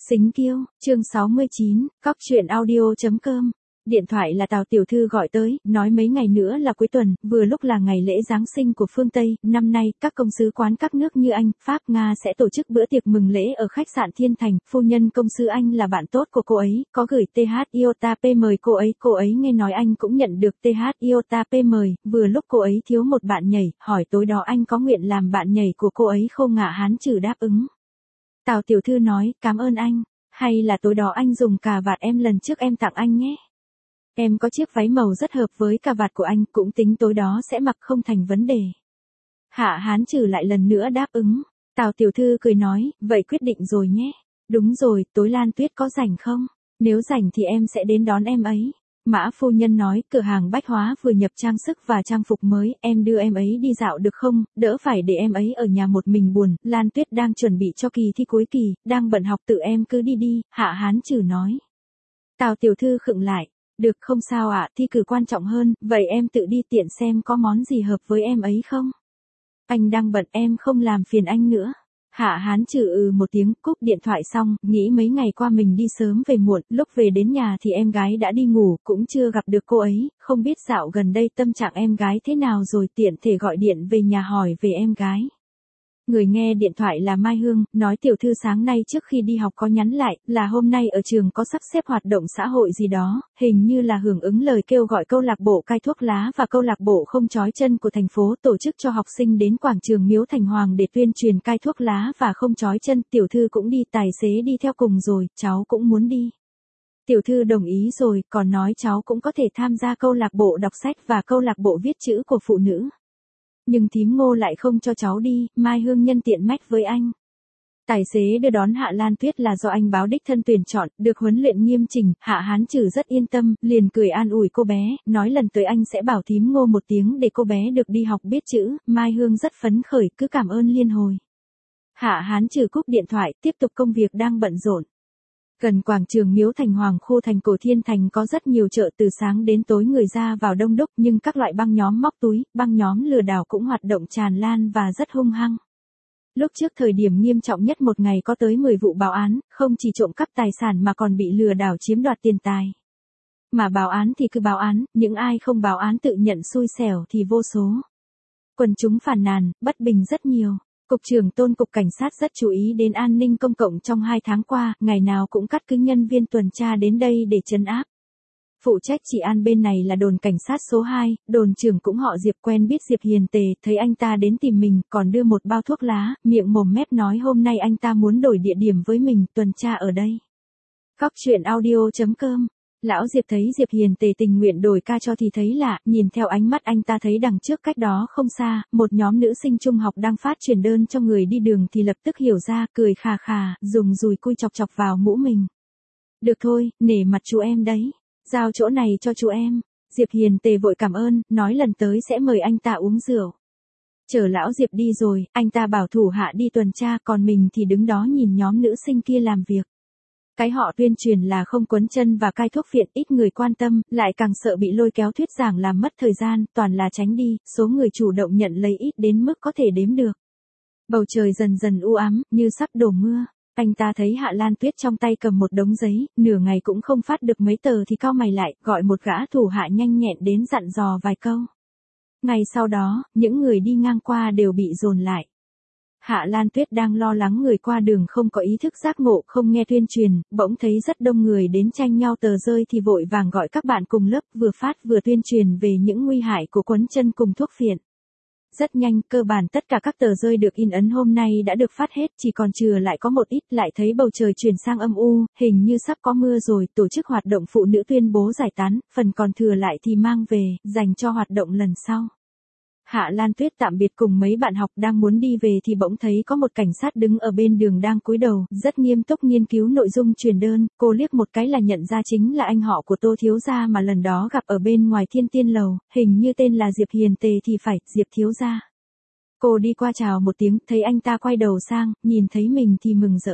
Xính Kiêu, chương 69, cóc truyện audio.com. Điện thoại là Tào tiểu thư gọi tới, nói mấy ngày nữa là cuối tuần, vừa lúc là ngày lễ Giáng sinh của phương Tây, năm nay, các công sứ quán các nước như Anh, Pháp, Nga sẽ tổ chức bữa tiệc mừng lễ ở khách sạn Thiên Thành, phu nhân công sứ Anh là bạn tốt của cô ấy, có gửi TH Iota P mời cô ấy nghe nói anh cũng nhận được TH Iota P mời, vừa lúc cô ấy thiếu một bạn nhảy, hỏi tối đó anh có nguyện làm bạn nhảy của cô ấy không ạ? Hán Trừ đáp ứng. Tào tiểu thư nói, cảm ơn anh, hay là tối đó anh dùng cà vạt em lần trước em tặng anh nhé. Em có chiếc váy màu rất hợp với cà vạt của anh, cũng tính tối đó sẽ mặc không thành vấn đề. Hạ Hán Trừ lại lần nữa đáp ứng. Tào tiểu thư cười nói, vậy quyết định rồi nhé. Đúng rồi, tối Lan Tuyết có rảnh không? Nếu rảnh thì em sẽ đến đón em ấy. Mã phu nhân nói, cửa hàng bách hóa vừa nhập trang sức và trang phục mới, em đưa em ấy đi dạo được không, đỡ phải để em ấy ở nhà một mình buồn, Lan Tuyết đang chuẩn bị cho kỳ thi cuối kỳ, đang bận học, tự em cứ đi đi, Hạ Hán Trừ nói. Tào tiểu thư khựng lại, được không sao ạ, thi cử quan trọng hơn, vậy em tự đi tiện xem có món gì hợp với em ấy không? Anh đang bận, em không làm phiền anh nữa. Hạ Hán Trừ một tiếng, cúp điện thoại xong, nghĩ mấy ngày qua mình đi sớm về muộn, lúc về đến nhà thì em gái đã đi ngủ, cũng chưa gặp được cô ấy, không biết dạo gần đây tâm trạng em gái thế nào rồi, tiện thể gọi điện về nhà hỏi về em gái. Người nghe điện thoại là Mai Hương, nói tiểu thư sáng nay trước khi đi học có nhắn lại, là hôm nay ở trường có sắp xếp hoạt động xã hội gì đó, hình như là hưởng ứng lời kêu gọi câu lạc bộ cai thuốc lá và câu lạc bộ không chói chân của thành phố tổ chức cho học sinh đến quảng trường Miếu Thành Hoàng để tuyên truyền cai thuốc lá và không chói chân, tiểu thư cũng đi, tài xế đi theo cùng rồi, cháu cũng muốn đi. Tiểu thư đồng ý rồi, còn nói cháu cũng có thể tham gia câu lạc bộ đọc sách và câu lạc bộ viết chữ của phụ nữ. Nhưng thím Ngô lại không cho cháu đi, Mai Hương nhân tiện mách với anh. Tài xế đưa đón Hạ Lan Tuyết là do anh báo đích thân tuyển chọn, được huấn luyện nghiêm chỉnh, Hạ Hán Trừ rất yên tâm, liền cười an ủi cô bé, nói lần tới anh sẽ bảo thím Ngô một tiếng để cô bé được đi học biết chữ, Mai Hương rất phấn khởi, cứ cảm ơn liên hồi. Hạ Hán Trừ cúp điện thoại, tiếp tục công việc đang bận rộn. Gần quảng trường Miếu Thành Hoàng khu thành cổ Thiên Thành có rất nhiều chợ, từ sáng đến tối người ra vào đông đúc, nhưng các loại băng nhóm móc túi, băng nhóm lừa đảo cũng hoạt động tràn lan và rất hung hăng. Lúc trước thời điểm nghiêm trọng nhất một ngày có tới 10 vụ báo án, không chỉ trộm cắp tài sản mà còn bị lừa đảo chiếm đoạt tiền tài. Mà báo án thì cứ báo án, những ai không báo án tự nhận xui xẻo thì vô số. Quần chúng phàn nàn, bất bình rất nhiều. Cục trưởng Tôn Cục Cảnh sát rất chú ý đến an ninh công cộng trong 2 tháng qua, ngày nào cũng cắt cứ nhân viên tuần tra đến đây để trấn áp. Phụ trách trị an bên này là đồn cảnh sát số 2, đồn trưởng cũng họ Diệp, quen biết Diệp Hiền Tề, thấy anh ta đến tìm mình, còn đưa một bao thuốc lá, miệng mồm mép nói hôm nay anh ta muốn đổi địa điểm với mình, tuần tra ở đây. Cóc truyện audio.com. Lão Diệp thấy Diệp Hiền Tề tình nguyện đổi ca cho thì thấy lạ, nhìn theo ánh mắt anh ta thấy đằng trước cách đó không xa, một nhóm nữ sinh trung học đang phát truyền đơn cho người đi đường thì lập tức hiểu ra, cười khà khà, dùng dùi cui chọc chọc vào mũ mình. Được thôi, nể mặt chú em đấy, giao chỗ này cho chú em. Diệp Hiền Tề vội cảm ơn, nói lần tới sẽ mời anh ta uống rượu. Chờ lão Diệp đi rồi, anh ta bảo thủ hạ đi tuần tra, còn mình thì đứng đó nhìn nhóm nữ sinh kia làm việc. Cái họ tuyên truyền là không quấn chân và cai thuốc phiện, ít người quan tâm, lại càng sợ bị lôi kéo thuyết giảng làm mất thời gian, toàn là tránh đi, số người chủ động nhận lấy ít đến mức có thể đếm được. Bầu trời dần dần u ám, như sắp đổ mưa. Anh ta thấy Hạ Lan Tuyết trong tay cầm một đống giấy, nửa ngày cũng không phát được mấy tờ thì cau mày lại, gọi một gã thủ hạ nhanh nhẹn đến dặn dò vài câu. Ngày sau đó, những người đi ngang qua đều bị dồn lại. Hạ Lan Tuyết đang lo lắng người qua đường không có ý thức giác ngộ, không nghe tuyên truyền, bỗng thấy rất đông người đến tranh nhau tờ rơi thì vội vàng gọi các bạn cùng lớp vừa phát vừa tuyên truyền về những nguy hại của quấn chân cùng thuốc phiện. Rất nhanh, cơ bản tất cả các tờ rơi được in ấn hôm nay đã được phát hết, chỉ còn chừa lại có một ít, lại thấy bầu trời chuyển sang âm u, hình như sắp có mưa rồi, tổ chức hoạt động phụ nữ tuyên bố giải tán, phần còn thừa lại thì mang về, dành cho hoạt động lần sau. Hạ Lan Tuyết tạm biệt cùng mấy bạn học đang muốn đi về thì bỗng thấy có một cảnh sát đứng ở bên đường đang cúi đầu, rất nghiêm túc nghiên cứu nội dung truyền đơn, cô liếc một cái là nhận ra chính là anh họ của Tô thiếu gia mà lần đó gặp ở bên ngoài Thiên Tiên lầu, hình như tên là Diệp Hiền Tề thì phải, Diệp thiếu gia. Cô đi qua chào một tiếng, thấy anh ta quay đầu sang, nhìn thấy mình thì mừng rỡ.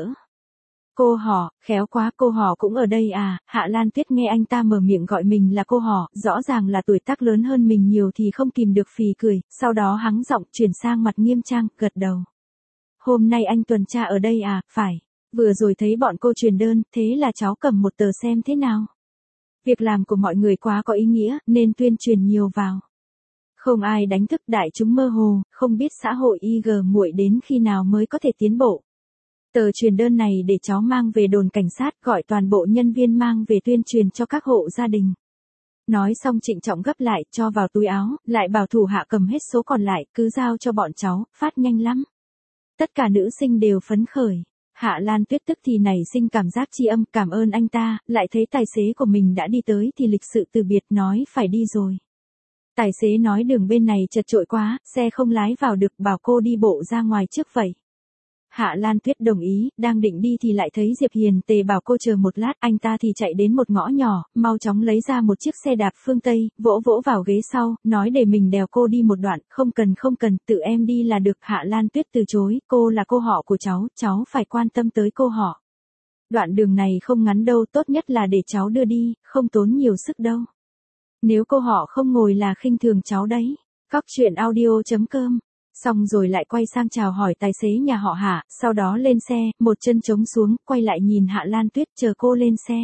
Cô họ, khéo quá, cô họ cũng ở đây à? Hạ Lan Tuyết nghe anh ta mở miệng gọi mình là cô họ, rõ ràng là tuổi tác lớn hơn mình nhiều thì không kìm được phì cười, sau đó hắng giọng chuyển sang mặt nghiêm trang, gật đầu. Hôm nay anh tuần tra ở đây à? Phải. Vừa rồi thấy bọn cô truyền đơn, thế là cháu cầm một tờ xem thế nào. Việc làm của mọi người quá có ý nghĩa, nên tuyên truyền nhiều vào. Không ai đánh thức đại chúng mơ hồ, không biết xã hội IG muội đến khi nào mới có thể tiến bộ. Tờ truyền đơn này để cháu mang về đồn cảnh sát, gọi toàn bộ nhân viên mang về tuyên truyền cho các hộ gia đình. Nói xong trịnh trọng gấp lại, cho vào túi áo, lại bảo thủ hạ cầm hết số còn lại, cứ giao cho bọn cháu, phát nhanh lắm. Tất cả nữ sinh đều phấn khởi. Hạ Lan Tuyết tức thì nảy sinh cảm giác tri âm, cảm ơn anh ta, lại thấy tài xế của mình đã đi tới thì lịch sự từ biệt nói phải đi rồi. Tài xế nói đường bên này chật chội quá, xe không lái vào được, bảo cô đi bộ ra ngoài trước vậy. Hạ Lan Tuyết đồng ý, đang định đi thì lại thấy Diệp Hiền Tề bảo cô chờ một lát, anh ta thì chạy đến một ngõ nhỏ, mau chóng lấy ra một chiếc xe đạp phương Tây, vỗ vỗ vào ghế sau, nói để mình đèo cô đi một đoạn, không cần, tự em đi là được. Hạ Lan Tuyết từ chối, cô là cô họ của cháu phải quan tâm tới cô họ. Đoạn đường này không ngắn đâu, tốt nhất là để cháu đưa đi, không tốn nhiều sức đâu. Nếu cô họ không ngồi là khinh thường cháu đấy. Cóc truyện audio.com. Xong rồi lại quay sang chào hỏi tài xế nhà họ Hạ, sau đó lên xe, một chân trống xuống, quay lại nhìn Hạ Lan Tuyết chờ cô lên xe.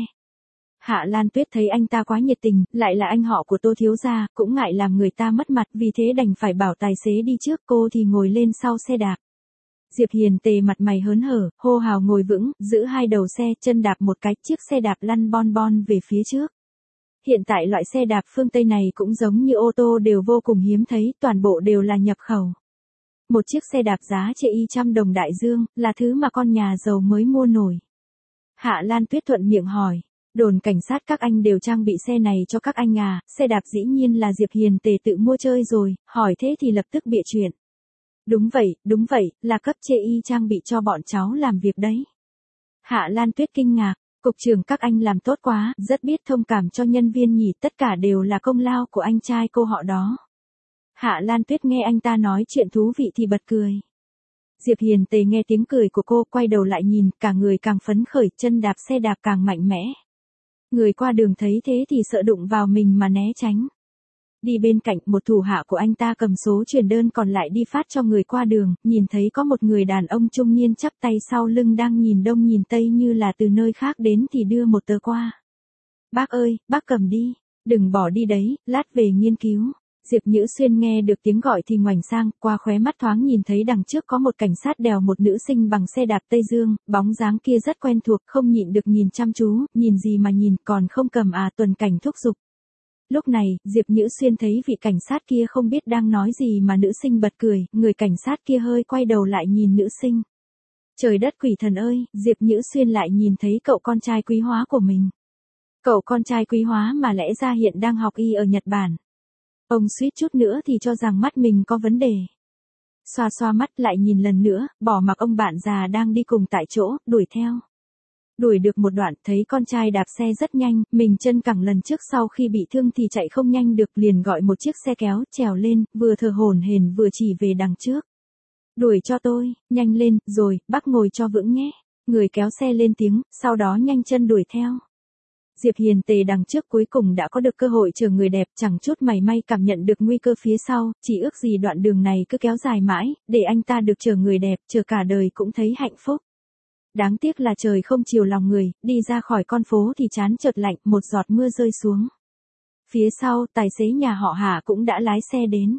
Hạ Lan Tuyết thấy anh ta quá nhiệt tình, lại là anh họ của Tô thiếu gia, cũng ngại làm người ta mất mặt, vì thế đành phải bảo tài xế đi trước, cô thì ngồi lên sau xe đạp. Diệp Hiền Tề mặt mày hớn hở, hô hào ngồi vững, giữ hai đầu xe, chân đạp một cái, chiếc xe đạp lăn bon bon về phía trước. Hiện tại loại xe đạp phương Tây này cũng giống như ô tô đều vô cùng hiếm thấy, toàn bộ đều là nhập khẩu. Một chiếc xe đạp giá trị trăm đồng đại dương, là thứ mà con nhà giàu mới mua nổi. Hạ Lan Tuyết thuận miệng hỏi, đồn cảnh sát các anh đều trang bị xe này cho các anh à? Xe đạp dĩ nhiên là Diệp Hiền Tề tự mua chơi rồi, hỏi thế thì lập tức bịa chuyện. Đúng vậy, là cấp chê y trang bị cho bọn cháu làm việc đấy. Hạ Lan Tuyết kinh ngạc, cục trưởng các anh làm tốt quá, rất biết thông cảm cho nhân viên nhỉ, tất cả đều là công lao của anh trai cô họ đó. Hạ Lan Tuyết nghe anh ta nói chuyện thú vị thì bật cười. Diệp Hiền Tề nghe tiếng cười của cô, quay đầu lại nhìn, cả người càng phấn khởi, chân đạp xe đạp càng mạnh mẽ. Người qua đường thấy thế thì sợ đụng vào mình mà né tránh. Đi bên cạnh, một thủ hạ của anh ta cầm số truyền đơn còn lại đi phát cho người qua đường, nhìn thấy có một người đàn ông trung niên chắp tay sau lưng đang nhìn đông nhìn tây như là từ nơi khác đến thì đưa một tờ qua. Bác ơi, bác cầm đi, đừng bỏ đi đấy, lát về nghiên cứu. Diệp Nhữ Xuyên nghe được tiếng gọi thì ngoảnh sang, qua khóe mắt thoáng nhìn thấy đằng trước có một cảnh sát đèo một nữ sinh bằng xe đạp Tây Dương, bóng dáng kia rất quen thuộc, không nhịn được nhìn chăm chú, nhìn gì mà nhìn, còn không cầm à? Tuần cảnh thúc giục. Lúc này, Diệp Nhữ Xuyên thấy vị cảnh sát kia không biết đang nói gì mà nữ sinh bật cười, người cảnh sát kia hơi quay đầu lại nhìn nữ sinh. Trời đất quỷ thần ơi, Diệp Nhữ Xuyên lại nhìn thấy cậu con trai quý hóa của mình. Cậu con trai quý hóa mà lẽ ra hiện đang học y ở Nhật Bản. Ông suýt chút nữa thì cho rằng mắt mình có vấn đề. Xoa xoa mắt lại nhìn lần nữa, bỏ mặc ông bạn già đang đi cùng tại chỗ, đuổi theo. Đuổi được một đoạn, thấy con trai đạp xe rất nhanh, mình chân cẳng lần trước sau khi bị thương thì chạy không nhanh được, liền gọi một chiếc xe kéo, trèo lên, vừa thở hổn hển vừa chỉ về đằng trước. Đuổi cho tôi, nhanh lên, rồi, bác ngồi cho vững nhé. Người kéo xe lên tiếng, sau đó nhanh chân đuổi theo. Diệp Hiền Tề đằng trước cuối cùng đã có được cơ hội chờ người đẹp, chẳng chút mảy may cảm nhận được nguy cơ phía sau, chỉ ước gì đoạn đường này cứ kéo dài mãi, để anh ta được chờ người đẹp, chờ cả đời cũng thấy hạnh phúc. Đáng tiếc là trời không chiều lòng người, đi ra khỏi con phố thì chán chợt lạnh, một giọt mưa rơi xuống. Phía sau, tài xế nhà họ Hạ cũng đã lái xe đến.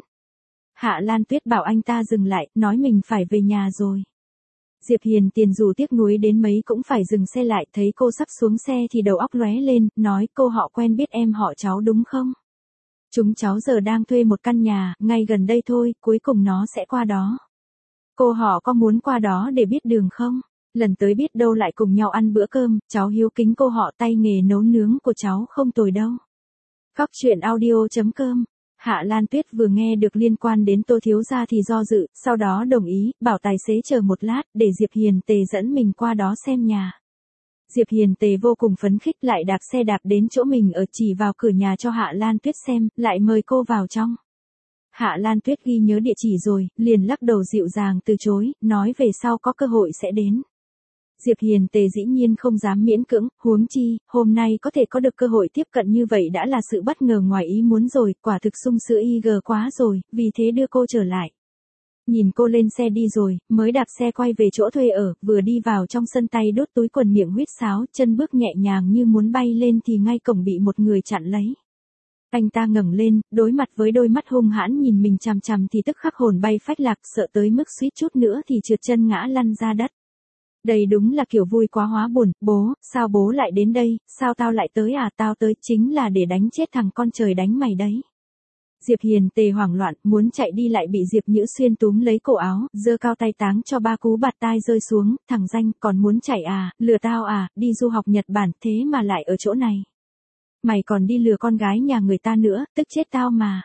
Hạ Lan Tuyết bảo anh ta dừng lại, nói mình phải về nhà rồi. Diệp Hiền Tiền dù tiếc nuối đến mấy cũng phải dừng xe lại, thấy cô sắp xuống xe thì đầu óc lóe lên, nói cô họ quen biết em họ cháu đúng không? Chúng cháu giờ đang thuê một căn nhà, ngay gần đây thôi, cuối cùng nó sẽ qua đó. Cô họ có muốn qua đó để biết đường không? Lần tới biết đâu lại cùng nhau ăn bữa cơm, cháu hiếu kính cô họ, tay nghề nấu nướng của cháu không tồi đâu. Cóc truyện audio.com. Hạ Lan Tuyết vừa nghe được liên quan đến Tô thiếu gia thì do dự, sau đó đồng ý, bảo tài xế chờ một lát, để Diệp Hiền Tề dẫn mình qua đó xem nhà. Diệp Hiền Tề vô cùng phấn khích, lại đạp xe đạp đến chỗ mình ở, chỉ vào cửa nhà cho Hạ Lan Tuyết xem, lại mời cô vào trong. Hạ Lan Tuyết ghi nhớ địa chỉ rồi, liền lắc đầu dịu dàng từ chối, nói về sau có cơ hội sẽ đến. Diệp Hiền Tề dĩ nhiên không dám miễn cưỡng, huống chi, hôm nay có thể có được cơ hội tiếp cận như vậy đã là sự bất ngờ ngoài ý muốn rồi, quả thực sung sướng IG quá rồi, vì thế đưa cô trở lại. Nhìn cô lên xe đi rồi, mới đạp xe quay về chỗ thuê ở, vừa đi vào trong sân tay đốt túi quần miệng huýt sáo, chân bước nhẹ nhàng như muốn bay lên thì ngay cổng bị một người chặn lấy. Anh ta ngẩng lên, đối mặt với đôi mắt hung hãn nhìn mình chằm chằm thì tức khắc hồn bay phách lạc, sợ tới mức suýt chút nữa thì trượt chân ngã lăn ra đất. Đây đúng là kiểu vui quá hóa buồn, bố, sao bố lại đến đây, sao tao lại tới à, tao tới chính là để đánh chết thằng con trời đánh mày đấy. Diệp Hiền Tề hoảng loạn, muốn chạy đi lại bị Diệp Nhữ Xuyên túm lấy cổ áo, giơ cao tay táng cho 3 cú bạt tai rơi xuống, thằng danh, còn muốn chạy à, lừa tao à, đi du học Nhật Bản, thế mà lại ở chỗ này. Mày còn đi lừa con gái nhà người ta nữa, tức chết tao mà.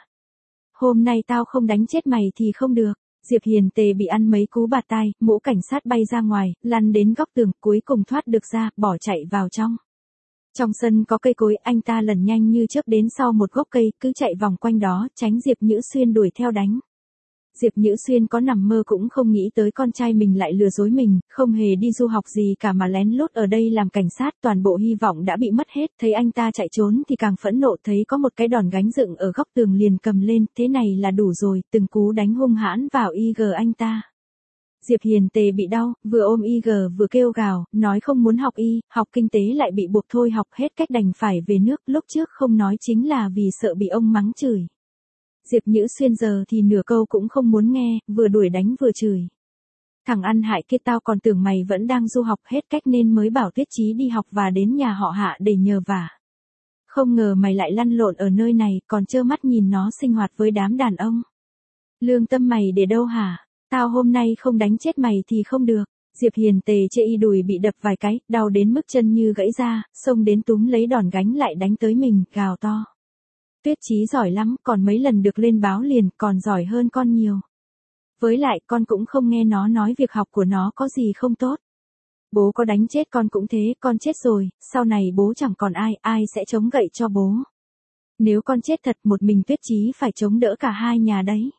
Hôm nay tao không đánh chết mày thì không được. Diệp Hiền Tề bị ăn mấy cú bạt tai, mũ cảnh sát bay ra ngoài, lăn đến góc tường, cuối cùng thoát được ra, bỏ chạy vào trong. Trong sân có cây cối, anh ta lần nhanh như chớp đến sau một gốc cây, cứ chạy vòng quanh đó, tránh Diệp Nhữ Xuyên đuổi theo đánh. Diệp Nhữ Xuyên có nằm mơ cũng không nghĩ tới con trai mình lại lừa dối mình, không hề đi du học gì cả mà lén lút ở đây làm cảnh sát, toàn bộ hy vọng đã bị mất hết, thấy anh ta chạy trốn thì càng phẫn nộ, thấy có một cái đòn gánh dựng ở góc tường liền cầm lên, thế này là đủ rồi, từng cú đánh hung hãn vào IG anh ta. Diệp Hiền Tề bị đau, vừa ôm IG vừa kêu gào, nói không muốn học y, học kinh tế lại bị buộc thôi học hết cách đành phải về nước, lúc trước không nói chính là vì sợ bị ông mắng chửi. Diệp Nhữ Xuyên giờ thì nửa câu cũng không muốn nghe, vừa đuổi đánh vừa chửi. Thằng ăn hại kia, tao còn tưởng mày vẫn đang du học hết cách nên mới bảo Tuyết Chí đi học và đến nhà họ Hạ để nhờ vả. Không ngờ mày lại lăn lộn ở nơi này, còn trơ mắt nhìn nó sinh hoạt với đám đàn ông. Lương tâm mày để đâu hả? Tao hôm nay không đánh chết mày thì không được. Diệp Hiền Tề chê y đùi bị đập vài cái, đau đến mức chân như gãy ra, xông đến túm lấy đòn gánh lại đánh tới mình, gào to. Tuyết Chí giỏi lắm, còn mấy lần được lên báo liền, còn giỏi hơn con nhiều. Với lại con cũng không nghe nó nói việc học của nó có gì không tốt. Bố có đánh chết con cũng thế, con chết rồi, sau này bố chẳng còn ai sẽ chống gậy cho bố. Nếu con chết thật, một mình Tuyết Chí phải chống đỡ cả hai nhà đấy.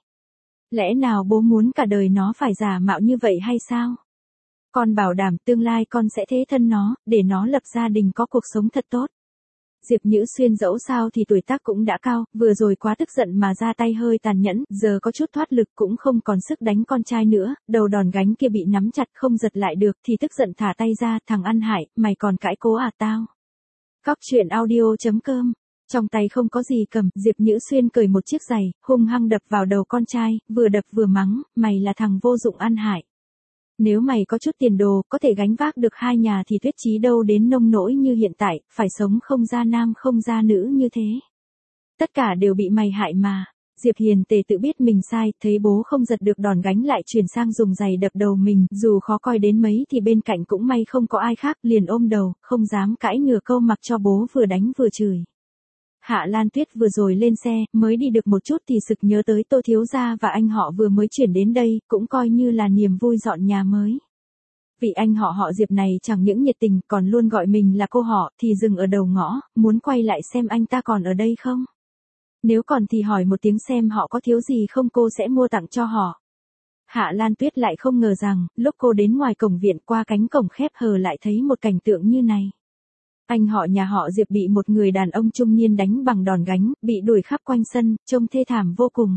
Lẽ nào bố muốn cả đời nó phải giả mạo như vậy hay sao? Con bảo đảm tương lai con sẽ thế thân nó, để nó lập gia đình có cuộc sống thật tốt. Diệp Nhữ Xuyên dẫu sao thì tuổi tác cũng đã cao, vừa rồi quá tức giận mà ra tay hơi tàn nhẫn, giờ có chút thoát lực cũng không còn sức đánh con trai nữa, đầu đòn gánh kia bị nắm chặt không giật lại được thì tức giận thả tay ra, thằng ăn hại, mày còn cãi cố à tao. Góc truyện audio.com. Trong tay không có gì cầm, Diệp Nhữ Xuyên cởi một chiếc giày, hung hăng đập vào đầu con trai, vừa đập vừa mắng, mày là thằng vô dụng ăn hại. Nếu mày có chút tiền đồ, có thể gánh vác được hai nhà thì Tuyết Chí đâu đến nông nỗi như hiện tại, phải sống không ra nam không ra nữ như thế. Tất cả đều bị mày hại mà. Diệp Hiền Tề tự biết mình sai, thấy bố không giật được đòn gánh lại chuyển sang dùng giày đập đầu mình, dù khó coi đến mấy thì bên cạnh cũng may không có ai khác, liền ôm đầu, không dám cãi nửa câu mặc cho bố vừa đánh vừa chửi. Hạ Lan Tuyết vừa rồi lên xe, mới đi được một chút thì sực nhớ tới Tô thiếu gia và anh họ vừa mới chuyển đến đây, cũng coi như là niềm vui dọn nhà mới. Vị anh họ Diệp này chẳng những nhiệt tình còn luôn gọi mình là cô họ, thì dừng ở đầu ngõ, muốn quay lại xem anh ta còn ở đây không. Nếu còn thì hỏi một tiếng xem họ có thiếu gì không, cô sẽ mua tặng cho họ. Hạ Lan Tuyết lại không ngờ rằng, lúc cô đến ngoài cổng viện qua cánh cổng khép hờ lại thấy một cảnh tượng như này. Anh họ nhà họ Diệp bị một người đàn ông trung niên đánh bằng đòn gánh, bị đuổi khắp quanh sân, trông thê thảm vô cùng.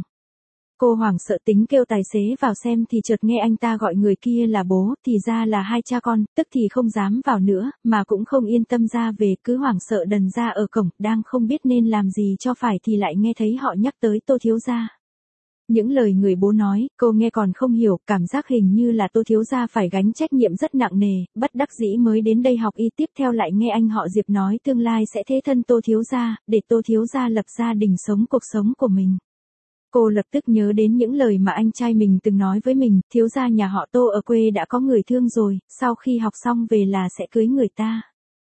Cô hoảng sợ tính kêu tài xế vào xem thì chợt nghe anh ta gọi người kia là bố, thì ra là hai cha con, tức thì không dám vào nữa, mà cũng không yên tâm ra về, cứ hoảng sợ đần ra ở cổng, đang không biết nên làm gì cho phải thì lại nghe thấy họ nhắc tới Tô thiếu gia. Những lời người bố nói, cô nghe còn không hiểu, cảm giác hình như là Tô thiếu gia phải gánh trách nhiệm rất nặng nề, bất đắc dĩ mới đến đây học y, tiếp theo lại nghe anh họ Diệp nói tương lai sẽ thế thân Tô thiếu gia, để Tô thiếu gia lập gia đình sống cuộc sống của mình. Cô lập tức nhớ đến những lời mà anh trai mình từng nói với mình, thiếu gia nhà họ Tô ở quê đã có người thương rồi, sau khi học xong về là sẽ cưới người ta.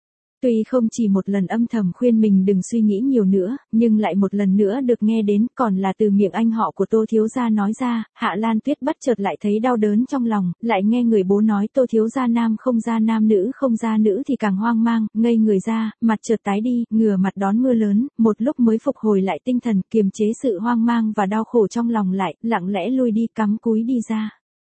Tuy không chỉ một lần âm thầm khuyên mình đừng suy nghĩ nhiều nữa, nhưng lại một lần nữa được nghe đến, còn là từ miệng anh họ của Tô thiếu gia nói ra, Hạ Lan Tuyết bất chợt lại thấy đau đớn trong lòng, lại nghe người bố nói Tô thiếu gia nam không ra nam nữ không ra nữ thì càng hoang mang, ngây người ra, mặt chợt tái đi, ngửa mặt đón mưa lớn, một lúc mới phục hồi lại tinh thần, kiềm chế sự hoang mang và đau khổ trong lòng lại, lặng lẽ lui đi, cắm cúi đi ra.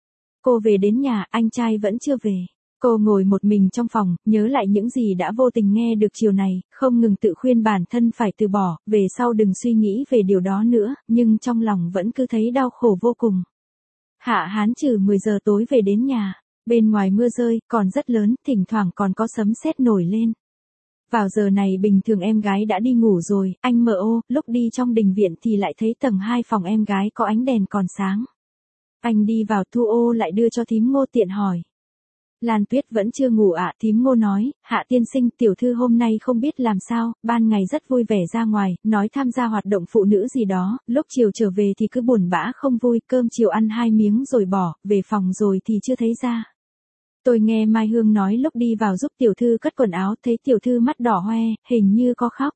Cô về đến nhà, anh trai vẫn chưa về. Cô ngồi một mình trong phòng, nhớ lại những gì đã vô tình nghe được chiều này, không ngừng tự khuyên bản thân phải từ bỏ, về sau đừng suy nghĩ về điều đó nữa, nhưng trong lòng vẫn cứ thấy đau khổ vô cùng. Hạ Hán Trừ 10 giờ tối về đến nhà. Bên ngoài mưa rơi, còn rất lớn, thỉnh thoảng còn có sấm sét nổi lên. Vào giờ này bình thường em gái đã đi ngủ rồi, anh mở ô, lúc đi trong đình viện thì lại thấy tầng 2 phòng em gái có ánh đèn còn sáng. Anh đi vào thu ô lại đưa cho thím Ngô tiện hỏi. Lan Tuyết vẫn chưa ngủ ạ, thím Ngô nói, Hạ tiên sinh tiểu thư hôm nay không biết làm sao, ban ngày rất vui vẻ ra ngoài, nói tham gia hoạt động phụ nữ gì đó, lúc chiều trở về thì cứ buồn bã không vui, cơm chiều ăn 2 miếng rồi bỏ, về phòng rồi thì chưa thấy ra. Tôi nghe Mai Hương nói lúc đi vào giúp tiểu thư cất quần áo thấy tiểu thư mắt đỏ hoe, hình như có khóc.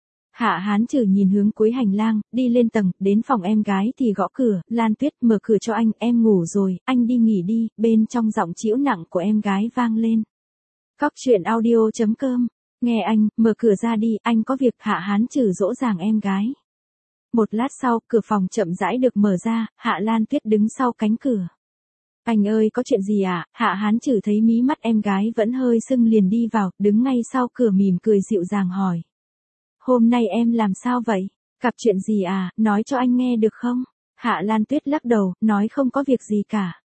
Hạ Hán Trừ nhìn hướng cuối hành lang, đi lên tầng, đến phòng em gái thì gõ cửa, Lan Tuyết mở cửa cho anh, em ngủ rồi, anh đi nghỉ đi, bên trong giọng trĩu nặng của em gái vang lên. Cóc truyện audio.com, nghe anh, mở cửa ra đi, anh có việc. Hạ Hán Trừ dỗ dàng em gái. Một lát sau, cửa phòng chậm rãi được mở ra, Hạ Lan Tuyết đứng sau cánh cửa. Anh ơi có chuyện gì à? Hạ Hán Trừ thấy mí mắt em gái vẫn hơi sưng liền đi vào, đứng ngay sau cửa mỉm cười dịu dàng hỏi. Hôm nay em làm sao vậy? Gặp chuyện gì à? Nói cho anh nghe được không? Hạ Lan Tuyết lắc đầu, nói không có việc gì cả.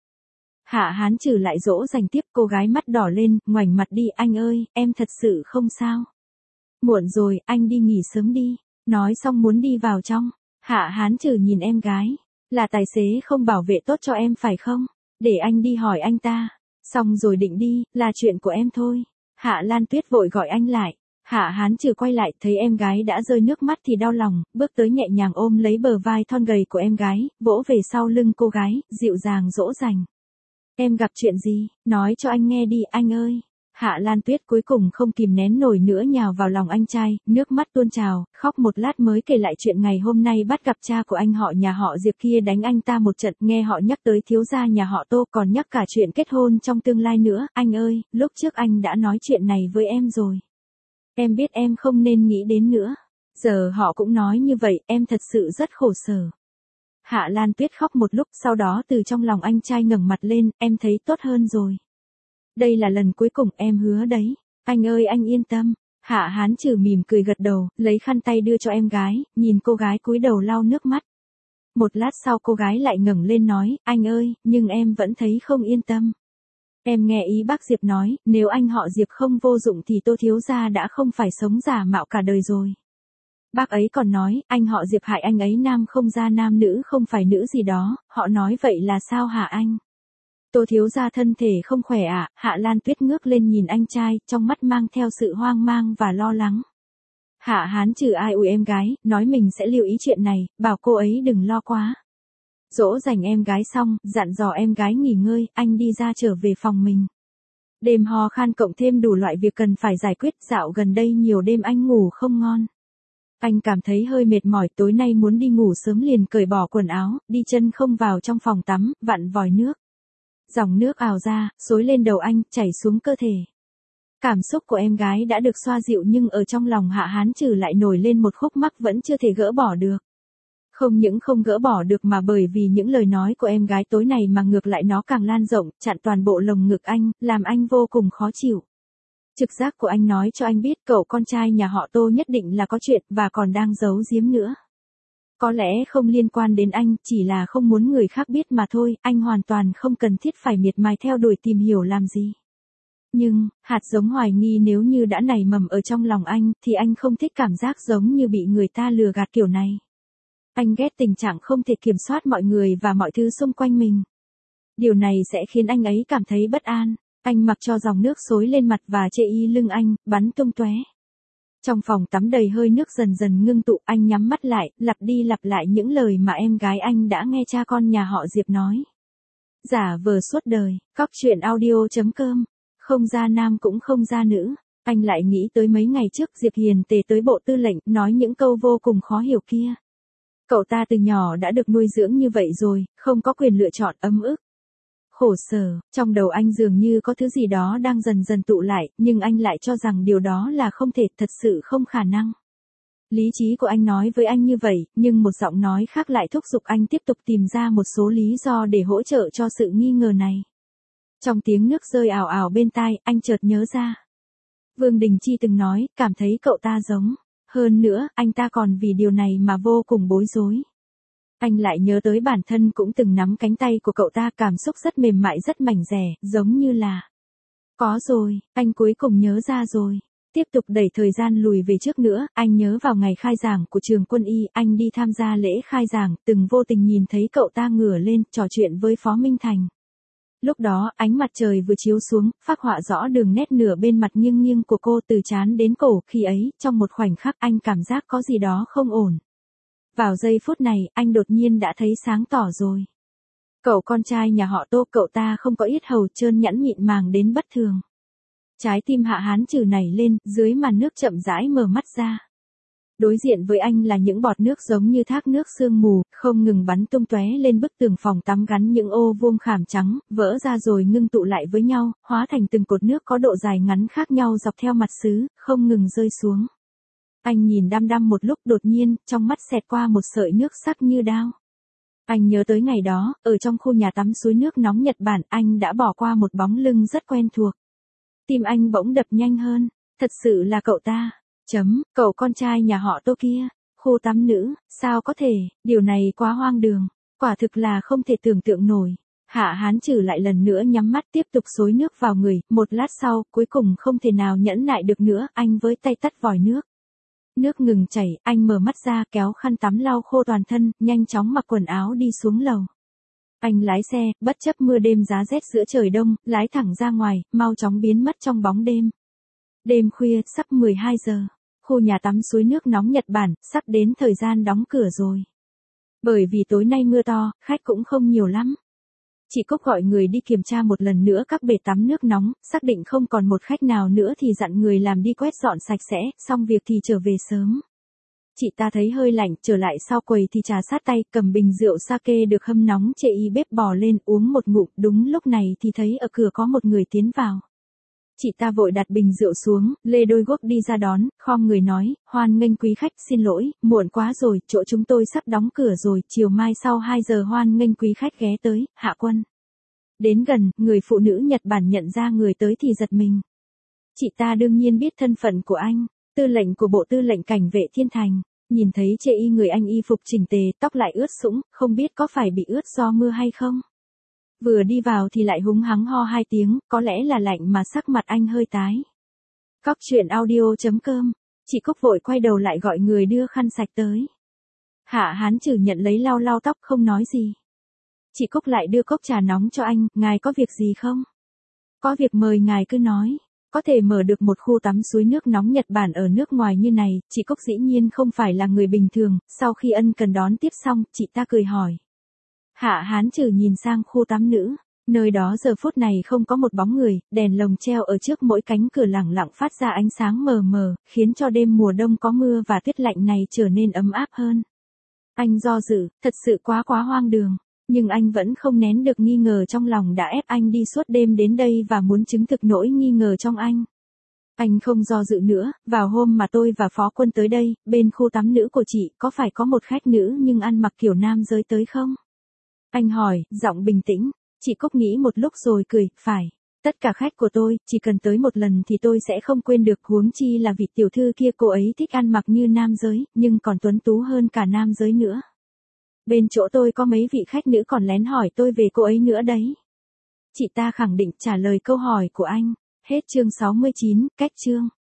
Hạ Hán Trừ lại dỗ dành tiếp, cô gái mắt đỏ lên, ngoảnh mặt đi. Anh ơi, em thật sự không sao. Muộn rồi, anh đi nghỉ sớm đi. Nói xong muốn đi vào trong. Hạ Hán Trừ nhìn em gái. Là tài xế không bảo vệ tốt cho em phải không? Để anh đi hỏi anh ta. Xong rồi định đi, là chuyện của em thôi. Hạ Lan Tuyết vội gọi anh lại. Hạ Hán Trừ quay lại, thấy em gái đã rơi nước mắt thì đau lòng, bước tới nhẹ nhàng ôm lấy bờ vai thon gầy của em gái, vỗ về sau lưng cô gái, dịu dàng dỗ dành. Em gặp chuyện gì? Nói cho anh nghe đi, anh ơi. Hạ Lan Tuyết cuối cùng không kìm nén nổi nữa nhào vào lòng anh trai, nước mắt tuôn trào, khóc một lát mới kể lại chuyện ngày hôm nay bắt gặp cha của anh họ nhà họ Diệp kia đánh anh ta một trận, nghe họ nhắc tới thiếu gia nhà họ Tô, còn nhắc cả chuyện kết hôn trong tương lai nữa. Anh ơi, lúc trước anh đã nói chuyện này với em rồi. Em biết em không nên nghĩ đến nữa. Giờ họ cũng nói như vậy, em thật sự rất khổ sở. Hạ Lan Tuyết khóc một lúc, sau đó từ trong lòng anh trai ngẩng mặt lên, em thấy tốt hơn rồi. Đây là lần cuối cùng, em hứa đấy. Anh ơi anh yên tâm. Hạ Hán Trừ mỉm cười gật đầu, lấy khăn tay đưa cho em gái, nhìn cô gái cúi đầu lau nước mắt. Một lát sau cô gái lại ngẩng lên nói, anh ơi, nhưng em vẫn thấy không yên tâm. Em nghe ý bác Diệp nói, nếu anh họ Diệp không vô dụng thì Tô thiếu gia đã không phải sống giả mạo cả đời rồi. Bác ấy còn nói, anh họ Diệp hại anh ấy nam không ra nam nữ không phải nữ gì đó, họ nói vậy là sao hả anh? Tô thiếu gia thân thể không khỏe à? Hạ Lan Tuyết ngước lên nhìn anh trai, trong mắt mang theo sự hoang mang và lo lắng. Hạ Hán Trừ ai ủi em gái, nói mình sẽ lưu ý chuyện này, bảo cô ấy đừng lo quá. Dỗ dành em gái xong, dặn dò em gái nghỉ ngơi, anh đi ra trở về phòng mình. Đêm ho khan cộng thêm đủ loại việc cần phải giải quyết, dạo gần đây nhiều đêm anh ngủ không ngon. Anh cảm thấy hơi mệt mỏi, tối nay muốn đi ngủ sớm liền cởi bỏ quần áo, đi chân không vào trong phòng tắm, vặn vòi nước. Dòng nước ào ra, xối lên đầu anh, chảy xuống cơ thể. Cảm xúc của em gái đã được xoa dịu nhưng ở trong lòng Hạ Hán Trừ lại nổi lên một khúc mắc vẫn chưa thể gỡ bỏ được. Không những không gỡ bỏ được mà bởi vì những lời nói của em gái tối này mà ngược lại nó càng lan rộng, chặn toàn bộ lồng ngực anh, làm anh vô cùng khó chịu. Trực giác của anh nói cho anh biết cậu con trai nhà họ Tô nhất định là có chuyện và còn đang giấu giếm nữa. Có lẽ không liên quan đến anh, chỉ là không muốn người khác biết mà thôi, anh hoàn toàn không cần thiết phải miệt mài theo đuổi tìm hiểu làm gì. Nhưng, hạt giống hoài nghi nếu như đã nảy mầm ở trong lòng anh, thì anh không thích cảm giác giống như bị người ta lừa gạt kiểu này. Anh ghét tình trạng không thể kiểm soát mọi người và mọi thứ xung quanh mình. Điều này sẽ khiến anh ấy cảm thấy bất an. Anh mặc cho dòng nước xối lên mặt và chê y lưng anh, bắn tung tóe. Trong phòng tắm đầy hơi nước dần dần ngưng tụ, anh nhắm mắt lại, lặp đi lặp lại những lời mà em gái anh đã nghe cha con nhà họ Diệp nói. Giả vờ suốt đời, cóc truyện audio.com, không ra nam cũng không ra nữ. Anh lại nghĩ tới mấy ngày trước Diệp Hiền tề tới bộ tư lệnh, nói những câu vô cùng khó hiểu kia. Cậu ta từ nhỏ đã được nuôi dưỡng như vậy rồi, không có quyền lựa chọn, ấm ức. Khổ sở, trong đầu anh dường như có thứ gì đó đang dần dần tụ lại, nhưng anh lại cho rằng điều đó là không thể, thật sự không khả năng. Lý trí của anh nói với anh như vậy, nhưng một giọng nói khác lại thúc giục anh tiếp tục tìm ra một số lý do để hỗ trợ cho sự nghi ngờ này. Trong tiếng nước rơi ào ào bên tai, anh chợt nhớ ra. Vương Đình Chi từng nói, cảm thấy cậu ta giống. Hơn nữa, anh ta còn vì điều này mà vô cùng bối rối. Anh lại nhớ tới bản thân cũng từng nắm cánh tay của cậu ta, cảm xúc rất mềm mại rất mảnh dẻ, giống như là... Có rồi, anh cuối cùng nhớ ra rồi. Tiếp tục đẩy thời gian lùi về trước nữa, anh nhớ vào ngày khai giảng của trường quân y, anh đi tham gia lễ khai giảng, từng vô tình nhìn thấy cậu ta ngửa lên, trò chuyện với Phó Minh Thành. Lúc đó, ánh mặt trời vừa chiếu xuống, phác họa rõ đường nét nửa bên mặt nghiêng nghiêng của cô từ trán đến cổ, khi ấy, trong một khoảnh khắc anh cảm giác có gì đó không ổn. Vào giây phút này, anh đột nhiên đã thấy sáng tỏ rồi. Cậu con trai nhà họ Tô, cậu ta không có yết hầu, trơn nhẵn mịn màng đến bất thường. Trái tim Hạ Hán Trừ nảy lên, dưới màn nước chậm rãi mở mắt ra. Đối diện với anh là những bọt nước giống như thác nước sương mù, không ngừng bắn tung tóe lên bức tường phòng tắm, gắn những ô vuông khảm trắng, vỡ ra rồi ngưng tụ lại với nhau, hóa thành từng cột nước có độ dài ngắn khác nhau dọc theo mặt sứ, không ngừng rơi xuống. Anh nhìn đăm đăm một lúc, đột nhiên, trong mắt xẹt qua một sợi nước sắc như đao. Anh nhớ tới ngày đó, ở trong khu nhà tắm suối nước nóng Nhật Bản, anh đã bỏ qua một bóng lưng rất quen thuộc. Tim anh bỗng đập nhanh hơn, thật sự là cậu ta. Cậu con trai nhà họ Tô kia, khu tắm nữ, sao có thể, điều này quá hoang đường, quả thực là không thể tưởng tượng nổi. Hạ Hán Trừ lại lần nữa nhắm mắt tiếp tục xối nước vào người, một lát sau, cuối cùng không thể nào nhẫn nại được nữa, anh với tay tắt vòi nước. Nước ngừng chảy, anh mở mắt ra, kéo khăn tắm lau khô toàn thân, nhanh chóng mặc quần áo đi xuống lầu. Anh lái xe, bất chấp mưa đêm giá rét giữa trời đông, lái thẳng ra ngoài, mau chóng biến mất trong bóng đêm. Đêm khuya, sắp 12 giờ. Khu nhà tắm suối nước nóng Nhật Bản, sắp đến thời gian đóng cửa rồi. Bởi vì tối nay mưa to, khách cũng không nhiều lắm. Chị Cúc gọi người đi kiểm tra một lần nữa các bể tắm nước nóng, xác định không còn một khách nào nữa thì dặn người làm đi quét dọn sạch sẽ, xong việc thì trở về sớm. Chị ta thấy hơi lạnh, trở lại sau quầy thì trà sát tay, cầm bình rượu sake được hâm nóng chê y bếp bò lên, uống một ngụm, đúng lúc này thì thấy ở cửa có một người tiến vào. Chị ta vội đặt bình rượu xuống, lê đôi guốc đi ra đón, khom người nói, hoan nghênh quý khách, xin lỗi, muộn quá rồi, chỗ chúng tôi sắp đóng cửa rồi, chiều mai sau 2 giờ hoan nghênh quý khách ghé tới, Hạ Quân. Đến gần, người phụ nữ Nhật Bản nhận ra người tới thì giật mình. Chị ta đương nhiên biết thân phận của anh, tư lệnh của Bộ Tư lệnh Cảnh vệ Thiên Thành, nhìn thấy chê y người anh y phục chỉnh tề, tóc lại ướt sũng, không biết có phải bị ướt do mưa hay không. Vừa đi vào thì lại húng hắng ho 2 tiếng, có lẽ là lạnh mà sắc mặt anh hơi tái. Cóc truyện audio.com, chị Cúc vội quay đầu lại gọi người đưa khăn sạch tới. Hạ Hán Trừ nhận lấy lau lau tóc không nói gì. Chị Cúc lại đưa cốc trà nóng cho anh, ngài có việc gì không? Có việc mời ngài cứ nói. Có thể mở được một khu tắm suối nước nóng Nhật Bản ở nước ngoài như này, chị Cúc dĩ nhiên không phải là người bình thường, sau khi ân cần đón tiếp xong, chị ta cười hỏi. Hạ Hán Trừ nhìn sang khu tắm nữ, nơi đó giờ phút này không có một bóng người, đèn lồng treo ở trước mỗi cánh cửa lẳng lặng phát ra ánh sáng mờ mờ, khiến cho đêm mùa đông có mưa và tuyết lạnh này trở nên ấm áp hơn. Anh do dự, thật sự quá hoang đường. Nhưng anh vẫn không nén được nghi ngờ trong lòng đã ép anh đi suốt đêm đến đây và muốn chứng thực nỗi nghi ngờ trong anh. Anh không do dự nữa, vào hôm mà tôi và Phó Quân tới đây, bên khu tắm nữ của chị có phải có một khách nữ nhưng ăn mặc kiểu nam giới tới không? Anh hỏi, giọng bình tĩnh. Chị Cúc nghĩ một lúc rồi cười, phải. Tất cả khách của tôi, chỉ cần tới một lần thì tôi sẽ không quên được, huống chi là vị tiểu thư kia, cô ấy thích ăn mặc như nam giới, nhưng còn tuấn tú hơn cả nam giới nữa. Bên chỗ tôi có mấy vị khách nữ còn lén hỏi tôi về cô ấy nữa đấy. Chị ta khẳng định trả lời câu hỏi của anh. Hết chương 69, cách chương.